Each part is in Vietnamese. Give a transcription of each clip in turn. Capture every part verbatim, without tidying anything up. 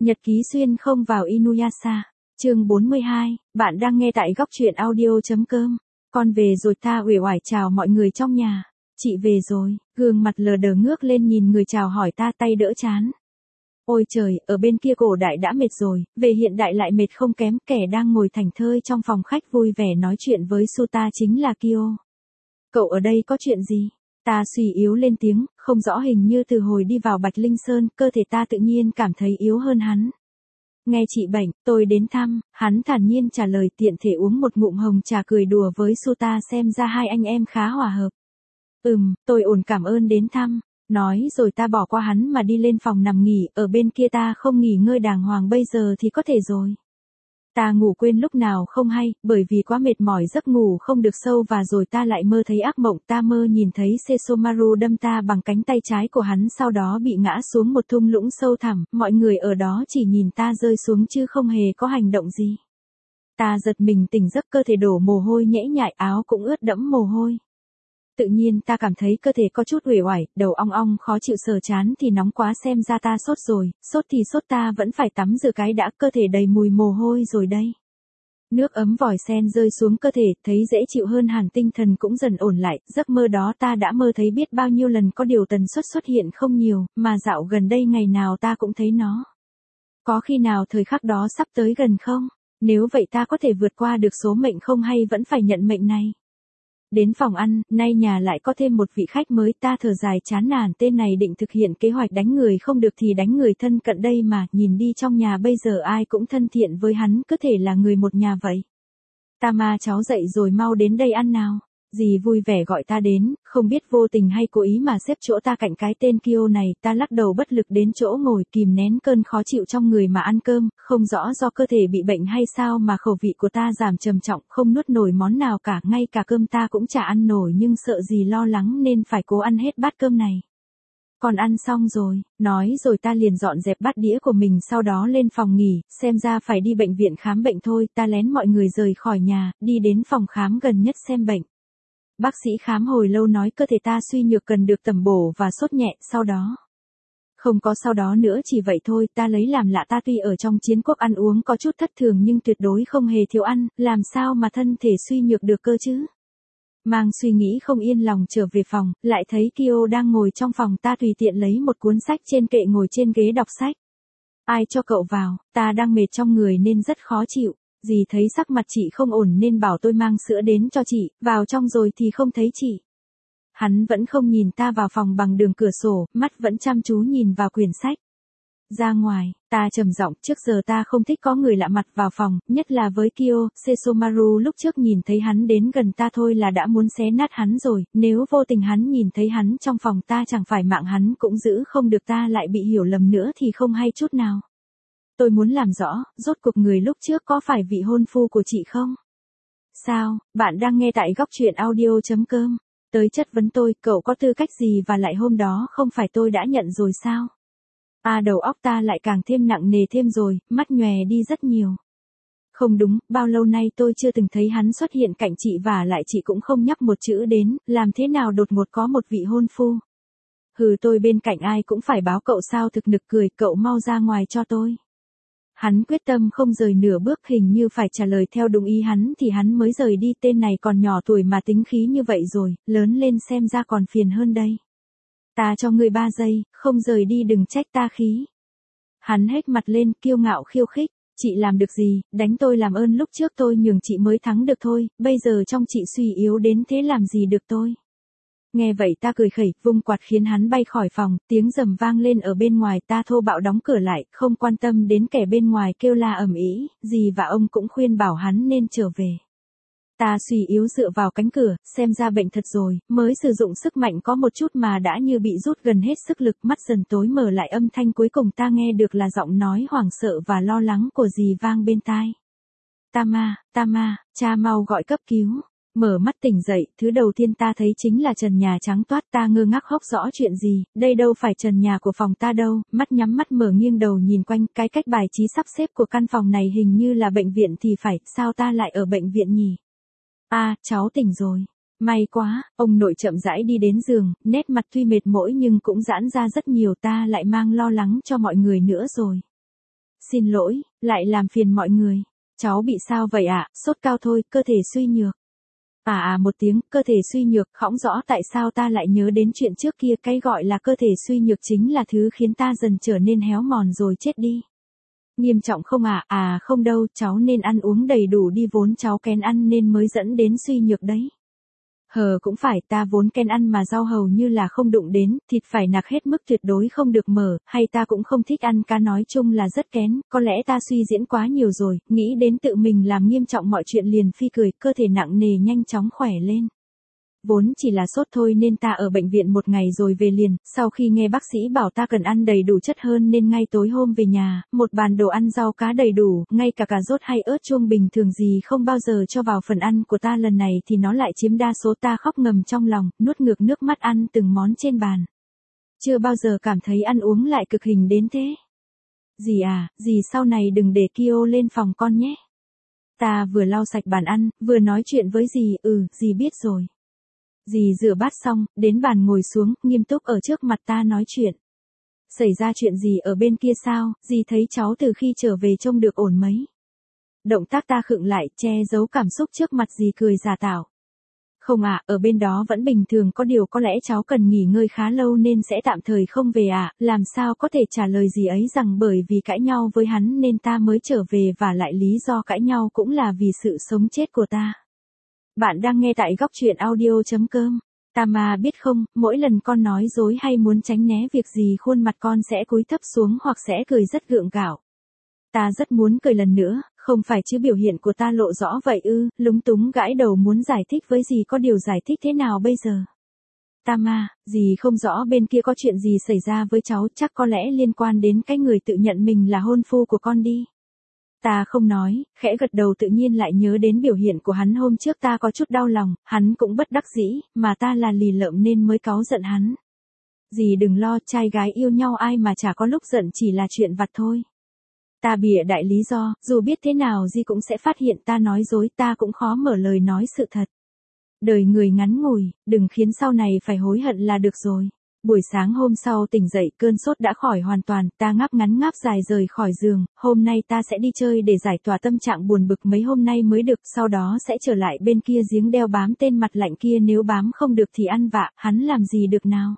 Nhật ký xuyên không vào Inuyasha. Chương bốn mươi hai, bạn đang nghe tại góc truyện audio.com. Con về rồi, ta uể oải chào mọi người trong nhà. Chị về rồi, gương mặt lờ đờ ngước lên nhìn người chào hỏi, ta tay đỡ chán. Ôi trời, ở bên kia cổ đại đã mệt rồi, về hiện đại lại mệt không kém. Kẻ đang ngồi thảnh thơi trong phòng khách vui vẻ nói chuyện với Suta chính là Kyo. Cậu ở đây có chuyện gì? Ta suy yếu lên tiếng, không rõ, hình như từ hồi đi vào Bạch Linh Sơn, cơ thể ta tự nhiên cảm thấy yếu hơn hắn. Nghe chị bệnh, tôi đến thăm, hắn thản nhiên trả lời, tiện thể uống một ngụm hồng trà cười đùa với Suta, xem ra hai anh em khá hòa hợp. Ừm, tôi ổn, cảm ơn đến thăm. Nói rồi ta bỏ qua hắn mà đi lên phòng nằm nghỉ, ở bên kia ta không nghỉ ngơi đàng hoàng, bây giờ thì có thể rồi. Ta ngủ quên lúc nào không hay, bởi vì quá mệt mỏi giấc ngủ không được sâu, và rồi ta lại mơ thấy ác mộng. Ta mơ nhìn thấy Sesomaru đâm ta bằng cánh tay trái của hắn, sau đó bị ngã xuống một thung lũng sâu thẳm, mọi người ở đó chỉ nhìn ta rơi xuống chứ không hề có hành động gì. Ta giật mình tỉnh giấc, cơ thể đổ mồ hôi nhễ nhại, áo cũng ướt đẫm mồ hôi. Tự nhiên ta cảm thấy cơ thể có chút uể oải, đầu ong ong khó chịu, sờ chán thì nóng quá, xem ra ta sốt rồi. Sốt thì sốt, ta vẫn phải tắm rửa cái đã, cơ thể đầy mùi mồ hôi rồi đây. Nước ấm vòi sen rơi xuống cơ thể, thấy dễ chịu hơn hẳn, tinh thần cũng dần ổn lại. Giấc mơ đó ta đã mơ thấy biết bao nhiêu lần, có điều tần suất xuất hiện không nhiều, mà dạo gần đây ngày nào ta cũng thấy nó. Có khi nào thời khắc đó sắp tới gần không? Nếu vậy ta có thể vượt qua được số mệnh không, hay vẫn phải nhận mệnh này? Đến phòng ăn, nay nhà lại có thêm một vị khách mới, ta thở dài chán nản, tên này định thực hiện kế hoạch đánh người không được thì đánh người thân cận đây mà, nhìn đi trong nhà bây giờ ai cũng thân thiện với hắn, cứ thể là người một nhà vậy. Tama, cháu dậy rồi, mau đến đây ăn nào. Dì vui vẻ gọi ta đến, không biết vô tình hay cố ý mà xếp chỗ ta cạnh cái tên Kyo này. Ta lắc đầu bất lực đến chỗ ngồi, kìm nén cơn khó chịu trong người mà ăn cơm, không rõ do cơ thể bị bệnh hay sao mà khẩu vị của ta giảm trầm trọng, không nuốt nổi món nào cả, ngay cả cơm ta cũng chả ăn nổi, nhưng sợ dì lo lắng nên phải cố ăn hết bát cơm này. Còn ăn xong rồi, nói rồi ta liền dọn dẹp bát đĩa của mình, sau đó lên phòng nghỉ, xem ra phải đi bệnh viện khám bệnh thôi. Ta lén mọi người rời khỏi nhà, đi đến phòng khám gần nhất xem bệnh. Bác sĩ khám hồi lâu nói cơ thể ta suy nhược, cần được tẩm bổ và sốt nhẹ, sau đó. Không có sau đó nữa, chỉ vậy thôi. Ta lấy làm lạ, ta tuy ở trong chiến quốc ăn uống có chút thất thường nhưng tuyệt đối không hề thiếu ăn, làm sao mà thân thể suy nhược được cơ chứ? Mang suy nghĩ không yên lòng trở về phòng, lại thấy Kyo đang ngồi trong phòng. Ta tùy tiện lấy một cuốn sách trên kệ, ngồi trên ghế đọc sách. Ai cho cậu vào? Ta đang mệt trong người nên rất khó chịu. Dì thấy sắc mặt chị không ổn nên bảo tôi mang sữa đến cho chị, vào trong rồi thì không thấy chị. Hắn vẫn không nhìn ta vào phòng bằng đường cửa sổ, mắt vẫn chăm chú nhìn vào quyển sách. Ra ngoài, ta trầm giọng, trước giờ ta không thích có người lạ mặt vào phòng, nhất là với Kyo. Sesomaru lúc trước nhìn thấy hắn đến gần ta thôi là đã muốn xé nát hắn rồi, nếu vô tình hắn nhìn thấy hắn trong phòng ta, chẳng phải mạng hắn cũng giữ không được, ta lại bị hiểu lầm nữa thì không hay chút nào. Tôi muốn làm rõ, rốt cuộc người lúc trước có phải vị hôn phu của chị không? Sao, bạn đang nghe tại góc truyện audio.com. Tới chất vấn tôi, cậu có tư cách gì, và lại hôm đó không phải tôi đã nhận rồi sao? À, đầu óc ta lại càng thêm nặng nề thêm rồi, mắt nhòe đi rất nhiều. Không đúng, bao lâu nay tôi chưa từng thấy hắn xuất hiện cạnh chị, và lại chị cũng không nhắc một chữ đến, làm thế nào đột ngột có một vị hôn phu? Hừ, tôi bên cạnh ai cũng phải báo cậu sao? Thực nực cười, cậu mau ra ngoài cho tôi. Hắn quyết tâm không rời nửa bước, hình như phải trả lời theo đúng ý hắn thì hắn mới rời đi. Tên này còn nhỏ tuổi mà tính khí như vậy rồi, lớn lên xem ra còn phiền hơn đây. Ta cho ngươi ba giây, không rời đi đừng trách ta khí. Hắn hét mặt lên, kiêu ngạo khiêu khích. Chị làm được gì, đánh tôi làm ơn, lúc trước tôi nhường chị mới thắng được thôi, bây giờ trong chị suy yếu đến thế làm gì được tôi. Nghe vậy ta cười khẩy, vung quạt khiến hắn bay khỏi phòng, tiếng rầm vang lên ở bên ngoài. Ta thô bạo đóng cửa lại, không quan tâm đến kẻ bên ngoài kêu la ầm ĩ. Dì và ông cũng khuyên bảo hắn nên trở về. Ta suy yếu dựa vào cánh cửa, xem ra bệnh thật rồi, mới sử dụng sức mạnh có một chút mà đã như bị rút gần hết sức lực, mắt dần tối mở lại, âm thanh cuối cùng ta nghe được là giọng nói hoảng sợ và lo lắng của dì vang bên tai. Tama, Tama, cha mau gọi cấp cứu. Mở mắt tỉnh dậy, thứ đầu tiên ta thấy chính là trần nhà trắng toát. Ta ngơ ngác hốc rõ chuyện gì, đây đâu phải trần nhà của phòng ta đâu. Mắt nhắm mắt mở, nghiêng đầu nhìn quanh, cái cách bài trí sắp xếp của căn phòng này hình như là bệnh viện thì phải, sao ta lại ở bệnh viện nhỉ? À, cháu tỉnh rồi. May quá, ông nội chậm rãi đi đến giường, nét mặt tuy mệt mỏi nhưng cũng giãn ra rất nhiều. Ta lại mang lo lắng cho mọi người nữa rồi. Xin lỗi, lại làm phiền mọi người. Cháu bị sao vậy ạ? Sốt cao thôi, cơ thể suy nhược. À à một tiếng, cơ thể suy nhược, không rõ tại sao ta lại nhớ đến chuyện trước kia, cái gọi là cơ thể suy nhược chính là thứ khiến ta dần trở nên héo mòn rồi chết đi. Nghiêm trọng không à? À không đâu, cháu nên ăn uống đầy đủ đi, vốn cháu kén ăn nên mới dẫn đến suy nhược đấy. Hờ cũng phải, ta vốn kén ăn mà rau hầu như là không đụng đến, thịt phải nạc hết mức tuyệt đối không được mở, hay ta cũng không thích ăn cá, nói chung là rất kén, có lẽ ta suy diễn quá nhiều rồi, nghĩ đến tự mình làm nghiêm trọng mọi chuyện liền phi cười, cơ thể nặng nề nhanh chóng khỏe lên. Vốn chỉ là sốt thôi nên ta ở bệnh viện một ngày rồi về liền, sau khi nghe bác sĩ bảo ta cần ăn đầy đủ chất hơn nên ngay tối hôm về nhà, một bàn đồ ăn rau cá đầy đủ, ngay cả cà rốt hay ớt chuông bình thường gì không bao giờ cho vào phần ăn của ta, lần này thì nó lại chiếm đa số, ta khóc ngầm trong lòng, nuốt ngược nước mắt ăn từng món trên bàn. Chưa bao giờ cảm thấy ăn uống lại cực hình đến thế. Dì à, dì sau này đừng để Kyo lên phòng con nhé. Ta vừa lau sạch bàn ăn, vừa nói chuyện với dì, ừ, dì biết rồi. Dì rửa bát xong, đến bàn ngồi xuống, nghiêm túc ở trước mặt ta nói chuyện. Xảy ra chuyện gì ở bên kia sao, dì thấy cháu từ khi trở về trông được ổn mấy. Động tác ta khựng lại, che giấu cảm xúc trước mặt dì, cười giả tạo. Không ạ, à, ở bên đó vẫn bình thường, có điều có lẽ cháu cần nghỉ ngơi khá lâu nên sẽ tạm thời không về ạ, à. Làm sao có thể trả lời dì ấy rằng bởi vì cãi nhau với hắn nên ta mới trở về, và lại lý do cãi nhau cũng là vì sự sống chết của ta. Bạn đang nghe tại góc truyện audio.com. Ta mà biết không, mỗi lần con nói dối hay muốn tránh né việc gì, khuôn mặt con sẽ cúi thấp xuống hoặc sẽ cười rất gượng gạo. Ta rất muốn cười lần nữa, không phải chứ biểu hiện của ta lộ rõ vậy ư, lúng túng gãi đầu muốn giải thích với dì, có điều giải thích thế nào bây giờ? Ta mà, dì không rõ bên kia có chuyện gì xảy ra với cháu, chắc có lẽ liên quan đến cái người tự nhận mình là hôn phu của con đi. Ta không nói, khẽ gật đầu, tự nhiên lại nhớ đến biểu hiện của hắn hôm trước, ta có chút đau lòng, hắn cũng bất đắc dĩ, mà ta là lì lợm nên mới cáu giận hắn. Dì đừng lo, trai gái yêu nhau ai mà chả có lúc giận, chỉ là chuyện vặt thôi. Ta bịa đại lý do, dù biết thế nào dì cũng sẽ phát hiện ta nói dối, ta cũng khó mở lời nói sự thật. Đời người ngắn ngủi, đừng khiến sau này phải hối hận là được rồi. Buổi sáng hôm sau tỉnh dậy, cơn sốt đã khỏi hoàn toàn, ta ngáp ngắn ngáp dài rời khỏi giường, hôm nay ta sẽ đi chơi để giải tỏa tâm trạng buồn bực mấy hôm nay mới được, sau đó sẽ trở lại bên kia giếng đeo bám tên mặt lạnh kia, nếu bám không được thì ăn vạ, hắn làm gì được nào.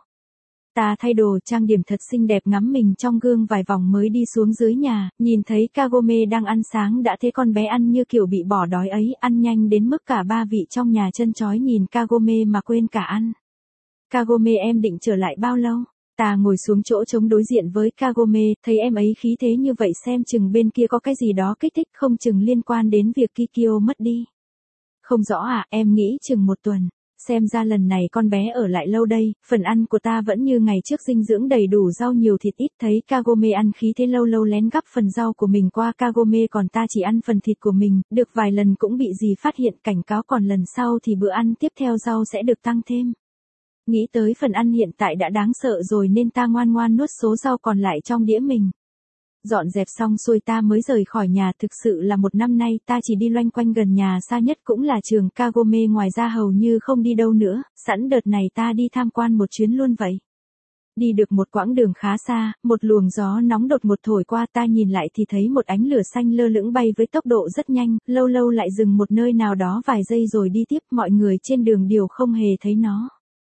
Ta thay đồ trang điểm thật xinh đẹp, ngắm mình trong gương vài vòng mới đi xuống dưới nhà, nhìn thấy Kagome đang ăn sáng, đã thế con bé ăn như kiểu bị bỏ đói ấy, ăn nhanh đến mức cả ba vị trong nhà chân chói nhìn Kagome mà quên cả ăn. Kagome, em định trở lại bao lâu? Ta ngồi xuống chỗ trống đối diện với Kagome, thấy em ấy khí thế như vậy xem chừng bên kia có cái gì đó kích thích, không chừng liên quan đến việc Kikyo mất đi. Không rõ à, em nghĩ chừng một tuần. Xem ra lần này con bé ở lại lâu đây, phần ăn của ta vẫn như ngày trước, dinh dưỡng đầy đủ, rau nhiều thịt ít. Thấy Kagome ăn khí thế, lâu lâu lén gắp phần rau của mình qua Kagome, còn ta chỉ ăn phần thịt của mình, được vài lần cũng bị dì phát hiện, cảnh cáo, còn lần sau thì bữa ăn tiếp theo rau sẽ được tăng thêm. Nghĩ tới phần ăn hiện tại đã đáng sợ rồi nên ta ngoan ngoan nuốt số rau còn lại trong đĩa mình. Dọn dẹp xong xuôi ta mới rời khỏi nhà, thực sự là một năm nay ta chỉ đi loanh quanh gần nhà, xa nhất cũng là trường Kagome, ngoài ra hầu như không đi đâu nữa, sẵn đợt này ta đi tham quan một chuyến luôn vậy. Đi được một quãng đường khá xa, một luồng gió nóng đột ngột thổi qua, ta nhìn lại thì thấy một ánh lửa xanh lơ lửng bay với tốc độ rất nhanh, lâu lâu lại dừng một nơi nào đó vài giây rồi đi tiếp, mọi người trên đường đều không hề thấy nó.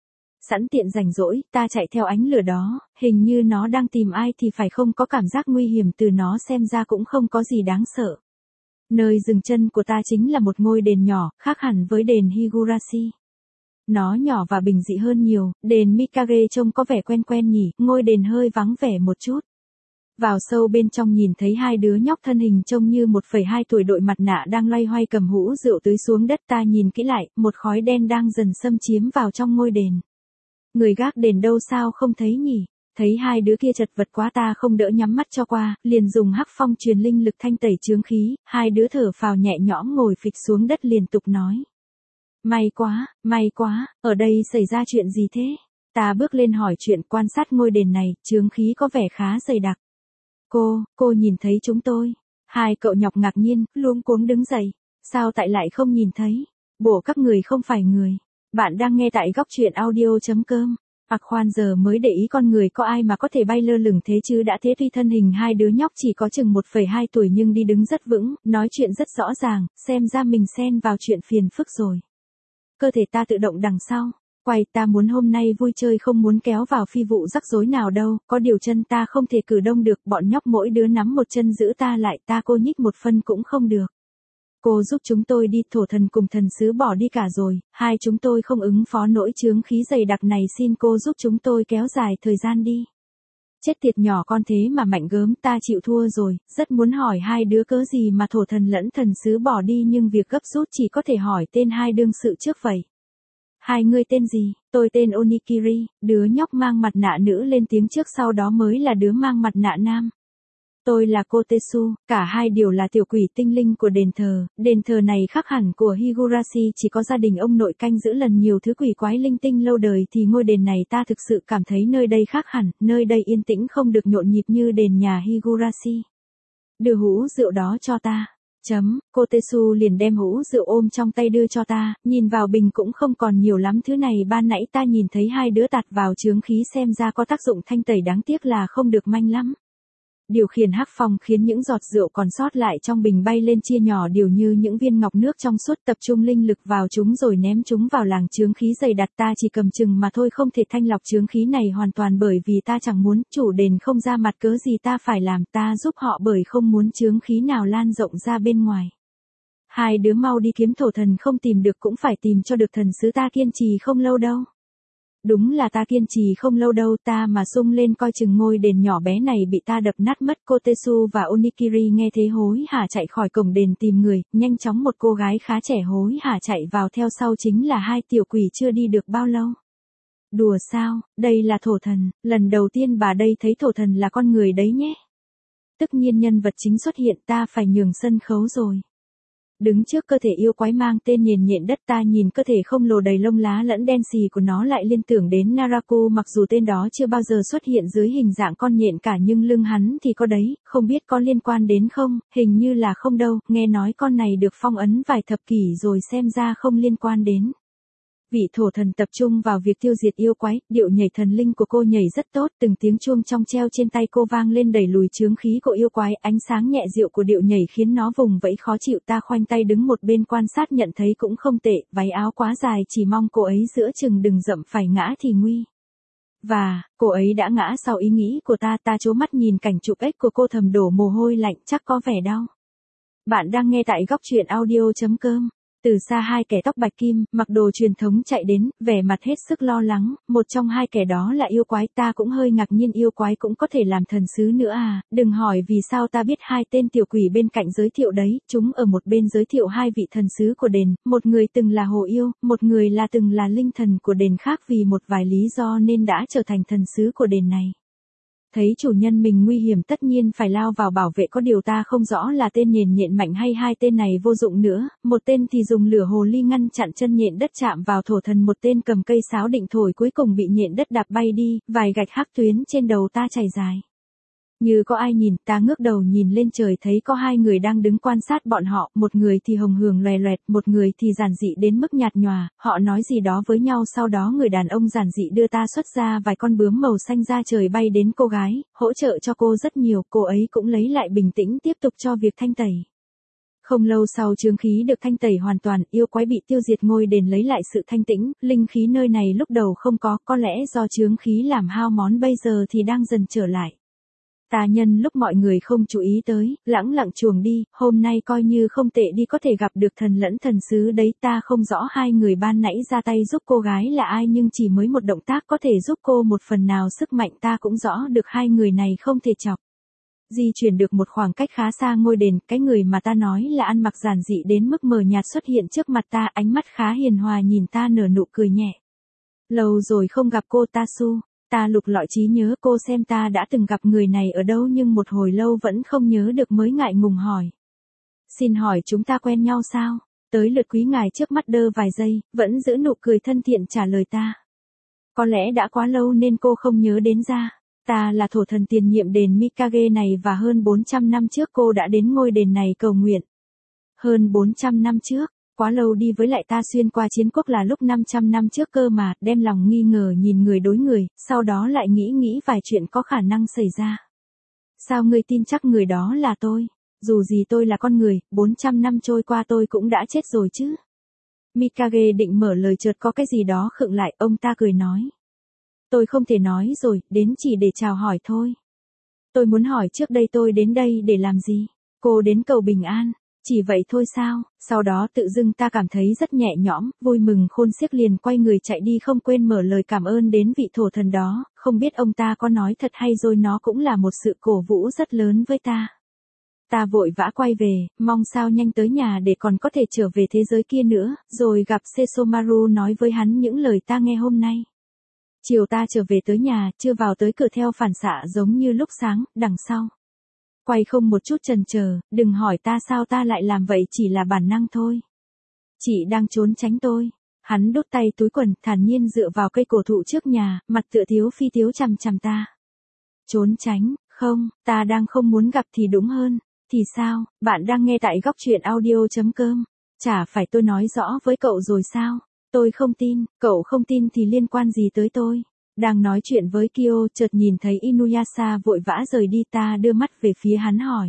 Sẵn tiện rảnh rỗi, ta chạy theo ánh lửa đó, hình như nó đang tìm ai thì phải, không có cảm giác nguy hiểm từ nó, xem ra cũng không có gì đáng sợ. Nơi dừng chân của ta chính là một ngôi đền nhỏ, khác hẳn với đền Higurashi. Nó nhỏ và bình dị hơn nhiều, đền Mikage trông có vẻ quen quen nhỉ, ngôi đền hơi vắng vẻ một chút. Vào sâu bên trong nhìn thấy hai đứa nhóc thân hình trông như một phẩy hai tuổi đội mặt nạ đang loay hoay cầm hũ rượu tưới xuống đất, ta nhìn kỹ lại, một khói đen đang dần xâm chiếm vào trong ngôi đền. Người gác đền đâu sao không thấy nhỉ? Thấy hai đứa kia chật vật quá ta không đỡ nhắm mắt cho qua, liền dùng hắc phong truyền linh lực thanh tẩy chướng khí, hai đứa thở phào nhẹ nhõm ngồi phịch xuống đất liên tục nói. May quá, may quá, ở đây xảy ra chuyện gì thế? Ta bước lên hỏi chuyện, quan sát ngôi đền này, chướng khí có vẻ khá dày đặc. Cô, cô nhìn thấy chúng tôi. Hai cậu nhọc ngạc nhiên, luống cuống đứng dậy. Sao tại lại không nhìn thấy? Bộ các người không phải người. Bạn đang nghe tại góc truyện audio.com. Ặc khoan giờ mới để ý con người có ai mà có thể bay lơ lửng thế chứ đã thế tuy thân hình hai đứa nhóc chỉ có chừng một phẩy hai tuổi nhưng đi đứng rất vững, nói chuyện rất rõ ràng, xem ra mình xen vào chuyện phiền phức rồi. Cơ thể ta tự động đằng sau, quay ta muốn hôm nay vui chơi không muốn kéo vào phi vụ rắc rối nào đâu, có điều chân ta không thể cử động được, bọn nhóc mỗi đứa nắm một chân giữ ta lại ta cô nhích một phân cũng không được. Cô giúp chúng tôi đi, thổ thần cùng thần sứ bỏ đi cả rồi, hai chúng tôi không ứng phó nỗi chướng khí dày đặc này xin cô giúp chúng tôi kéo dài thời gian đi. Chết tiệt nhỏ con thế mà mạnh gớm ta chịu thua rồi, rất muốn hỏi hai đứa cớ gì mà thổ thần lẫn thần sứ bỏ đi nhưng việc gấp rút chỉ có thể hỏi tên hai đương sự trước vậy. Hai người tên gì? Tôi tên Onikiri, đứa nhóc mang mặt nạ nữ lên tiếng trước sau đó mới là đứa mang mặt nạ nam. Tôi là Kotetsu, cả hai đều là tiểu quỷ tinh linh của đền thờ, đền thờ này khác hẳn của Higurashi chỉ có gia đình ông nội canh giữ lần nhiều thứ quỷ quái linh tinh lâu đời thì ngôi đền này ta thực sự cảm thấy nơi đây khác hẳn, nơi đây yên tĩnh không được nhộn nhịp như đền nhà Higurashi. Đưa hũ rượu đó cho ta. Chấm, Kotetsu liền đem hũ rượu ôm trong tay đưa cho ta, nhìn vào bình cũng không còn nhiều lắm thứ này ban nãy ta nhìn thấy hai đứa tạt vào chướng khí xem ra có tác dụng thanh tẩy đáng tiếc là không được manh lắm. Điều khiển hắc phong khiến những giọt rượu còn sót lại trong bình bay lên chia nhỏ đều như những viên ngọc nước trong suốt tập trung linh lực vào chúng rồi ném chúng vào làng chướng khí dày đặc ta chỉ cầm chừng mà thôi không thể thanh lọc chướng khí này hoàn toàn bởi vì ta chẳng muốn chủ đền không ra mặt cớ gì ta phải làm ta giúp họ bởi không muốn chướng khí nào lan rộng ra bên ngoài. Hai đứa mau đi kiếm thổ thần không tìm được cũng phải tìm cho được thần sứ ta kiên trì không lâu đâu. Đúng là ta kiên trì không lâu đâu ta mà sung lên coi chừng ngôi đền nhỏ bé này bị ta đập nát mất. Kotetsu và Onikiri nghe thế hối hả chạy khỏi cổng đền tìm người, nhanh chóng một cô gái khá trẻ hối hả chạy vào theo sau chính là hai tiểu quỷ chưa đi được bao lâu. Đùa sao, đây là thổ thần, lần đầu tiên bà đây thấy thổ thần là con người đấy nhé. Tất nhiên nhân vật chính xuất hiện ta phải nhường sân khấu rồi. Đứng trước cơ thể yêu quái mang tên nhền nhện đất ta nhìn cơ thể không lồ đầy lông lá lẫn đen xì của nó lại liên tưởng đến Naraku mặc dù tên đó chưa bao giờ xuất hiện dưới hình dạng con nhện cả nhưng lưng hắn thì có đấy, không biết có liên quan đến không, hình như là không đâu, nghe nói con này được phong ấn vài thập kỷ rồi xem ra không liên quan đến. Vị thổ thần tập trung vào việc tiêu diệt yêu quái, điệu nhảy thần linh của cô nhảy rất tốt, từng tiếng chuông trong treo trên tay cô vang lên đẩy lùi chướng khí của yêu quái, ánh sáng nhẹ dịu của điệu nhảy khiến nó vùng vẫy khó chịu ta khoanh tay đứng một bên quan sát nhận thấy cũng không tệ, váy áo quá dài chỉ mong cô ấy giữa chừng đừng dậm phải ngã thì nguy. Và, cô ấy đã ngã sau ý nghĩ của ta ta trố mắt nhìn cảnh chụp ếch của cô thầm đổ mồ hôi lạnh chắc có vẻ đau. Bạn đang nghe tại góc truyện audio chấm com. Từ xa hai kẻ tóc bạch kim, mặc đồ truyền thống chạy đến, vẻ mặt hết sức lo lắng, một trong hai kẻ đó là yêu quái ta cũng hơi ngạc nhiên yêu quái cũng có thể làm thần sứ nữa à, đừng hỏi vì sao ta biết hai tên tiểu quỷ bên cạnh giới thiệu đấy, chúng ở một bên giới thiệu hai vị thần sứ của đền, một người từng là hồ yêu, một người là từng là linh thần của đền khác vì một vài lý do nên đã trở thành thần sứ của đền này. Thấy chủ nhân mình nguy hiểm tất nhiên phải lao vào bảo vệ có điều ta không rõ là tên nhện nhện mạnh hay hai tên này vô dụng nữa, một tên thì dùng lửa hồ ly ngăn chặn chân nhện đất chạm vào thổ thần một tên cầm cây sáo định thổi cuối cùng bị nhện đất đạp bay đi, vài gạch hắc tuyến trên đầu ta chảy dài. Như có ai nhìn, ta ngước đầu nhìn lên trời thấy có hai người đang đứng quan sát bọn họ, một người thì hồng hường loè loẹt, một người thì giản dị đến mức nhạt nhòa, họ nói gì đó với nhau sau đó người đàn ông giản dị đưa ta xuất ra vài con bướm màu xanh ra trời bay đến cô gái, hỗ trợ cho cô rất nhiều, cô ấy cũng lấy lại bình tĩnh tiếp tục cho việc thanh tẩy. Không lâu sau chướng khí được thanh tẩy hoàn toàn, yêu quái bị tiêu diệt ngôi đền lấy lại sự thanh tĩnh, linh khí nơi này lúc đầu không có, có lẽ do chướng khí làm hao món bây giờ thì đang dần trở lại. Ta nhân lúc mọi người không chú ý tới, lãng lặng chuồng đi, hôm nay coi như không tệ đi có thể gặp được thần lẫn thần sứ đấy ta không rõ hai người ban nãy ra tay giúp cô gái là ai nhưng chỉ mới một động tác có thể giúp cô một phần nào sức mạnh ta cũng rõ được hai người này không thể chọc. Di chuyển được một khoảng cách khá xa ngôi đền, cái người mà ta nói là ăn mặc giản dị đến mức mờ nhạt xuất hiện trước mặt ta ánh mắt khá hiền hòa nhìn ta nở nụ cười nhẹ. Lâu rồi không gặp cô Tatsu. Ta lục lọi trí nhớ cô xem ta đã từng gặp người này ở đâu nhưng một hồi lâu vẫn không nhớ được mới ngại ngùng hỏi. Xin hỏi chúng ta quen nhau sao? Tới lượt quý ngài trước mắt đơ vài giây, vẫn giữ nụ cười thân thiện trả lời ta. Có lẽ đã quá lâu nên cô không nhớ đến ra. Ta là thổ thần tiền nhiệm đền Mikage này và hơn bốn trăm năm trước cô đã đến ngôi đền này cầu nguyện. Hơn bốn trăm năm trước, Quá lâu đi với lại ta xuyên qua chiến quốc là lúc năm trăm năm trước cơ mà, đem lòng nghi ngờ nhìn người đối người, sau đó lại nghĩ nghĩ vài chuyện có khả năng xảy ra. Sao ngươi tin chắc người đó là tôi? Dù gì tôi là con người, bốn trăm năm trôi qua tôi cũng đã chết rồi chứ. Mikage định mở lời chợt có cái gì đó khựng lại, ông ta cười nói. Tôi không thể nói rồi, đến chỉ để chào hỏi thôi. Tôi muốn hỏi trước đây tôi đến đây để làm gì? Cô đến cầu bình an. Chỉ vậy thôi sao? Sau đó tự dưng ta cảm thấy rất nhẹ nhõm, vui mừng khôn xiết liền quay người chạy đi không quên mở lời cảm ơn đến vị thổ thần đó, không biết ông ta có nói thật hay rồi nó cũng là một sự cổ vũ rất lớn với ta. Ta vội vã quay về, mong sao nhanh tới nhà để còn có thể trở về thế giới kia nữa, rồi gặp Sesomaru nói với hắn những lời ta nghe hôm nay. Chiều ta trở về tới nhà, chưa vào tới cửa theo phản xạ giống như lúc sáng, đằng sau. Quay không một chút chần chờ, đừng hỏi ta sao ta lại làm vậy chỉ là bản năng thôi. Chị đang trốn tránh tôi. Hắn đút tay túi quần, thản nhiên dựa vào cây cổ thụ trước nhà, mặt tựa thiếu phi thiếu chằm chằm ta. Trốn tránh, không, ta đang không muốn gặp thì đúng hơn. Thì sao, bạn đang nghe tại góc truyện audio.com. Chả phải tôi nói rõ với cậu rồi sao? Tôi không tin, cậu không tin thì liên quan gì tới tôi? Đang nói chuyện với Kyo chợt nhìn thấy Inuyasha vội vã rời đi ta đưa mắt về phía hắn hỏi.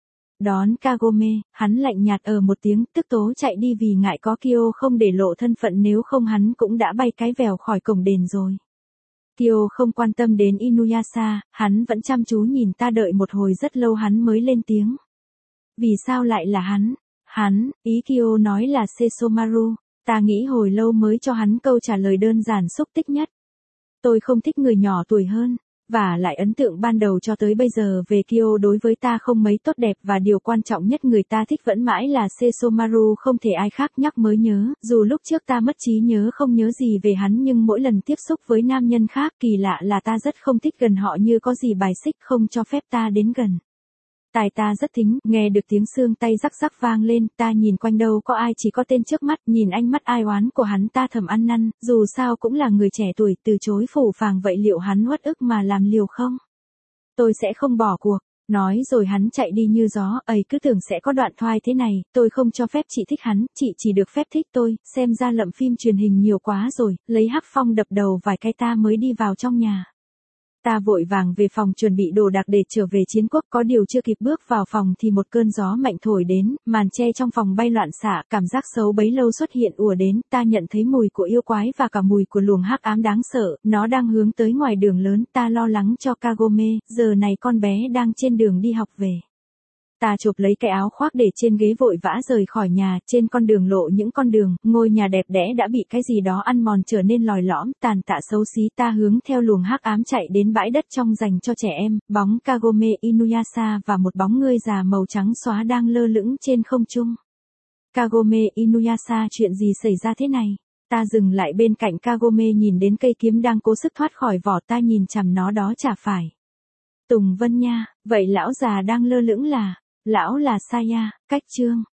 Đón Kagome, hắn lạnh nhạt ở một tiếng tức tố chạy đi vì ngại có Kyo không để lộ thân phận nếu không hắn cũng đã bay cái vèo khỏi cổng đền rồi. Kyo không quan tâm đến Inuyasha, hắn vẫn chăm chú nhìn ta đợi một hồi rất lâu hắn mới lên tiếng. Vì sao lại là hắn? Hắn, ý Kyo nói là Sesomaru, ta nghĩ hồi lâu mới cho hắn câu trả lời đơn giản xúc tích nhất. Tôi không thích người nhỏ tuổi hơn, và lại ấn tượng ban đầu cho tới bây giờ về Kyo đối với ta không mấy tốt đẹp và điều quan trọng nhất người ta thích vẫn mãi là Sesomaru không thể ai khác nhắc mới nhớ, dù lúc trước ta mất trí nhớ không nhớ gì về hắn nhưng mỗi lần tiếp xúc với nam nhân khác kỳ lạ là ta rất không thích gần họ như có gì bài xích không cho phép ta đến gần. Tai ta rất thính, nghe được tiếng xương tay rắc rắc vang lên, ta nhìn quanh đâu có ai chỉ có tên trước mắt, nhìn ánh mắt ai oán của hắn ta thầm ăn năn, dù sao cũng là người trẻ tuổi, từ chối phủ phàng vậy liệu hắn uất ức mà làm liều không? Tôi sẽ không bỏ cuộc, nói rồi hắn chạy đi như gió, ấy cứ tưởng sẽ có đoạn thoại thế này, tôi không cho phép chị thích hắn, chị chỉ được phép thích tôi, xem ra lậm phim truyền hình nhiều quá rồi, lấy hắc phong đập đầu vài cái ta mới đi vào trong nhà. Ta vội vàng về phòng chuẩn bị đồ đạc để trở về chiến quốc có điều chưa kịp bước vào phòng thì một cơn gió mạnh thổi đến, màn che trong phòng bay loạn xạ, cảm giác xấu bấy lâu xuất hiện ùa đến, ta nhận thấy mùi của yêu quái và cả mùi của luồng hắc ám đáng sợ, nó đang hướng tới ngoài đường lớn, ta lo lắng cho Kagome, giờ này con bé đang trên đường đi học về. Ta chộp lấy cái áo khoác để trên ghế vội vã rời khỏi nhà, trên con đường lộ những con đường, ngôi nhà đẹp đẽ đã bị cái gì đó ăn mòn trở nên lòi lõm, tàn tạ xấu xí ta hướng theo luồng hắc ám chạy đến bãi đất trong dành cho trẻ em, bóng Kagome Inuyasha và một bóng người già màu trắng xóa đang lơ lửng trên không trung. Kagome Inuyasha chuyện gì xảy ra thế này? Ta dừng lại bên cạnh Kagome nhìn đến cây kiếm đang cố sức thoát khỏi vỏ ta nhìn chằm nó đó chả phải. Tùng Vân nha, vậy lão già đang lơ lửng là... Lão là Saya, cách chương.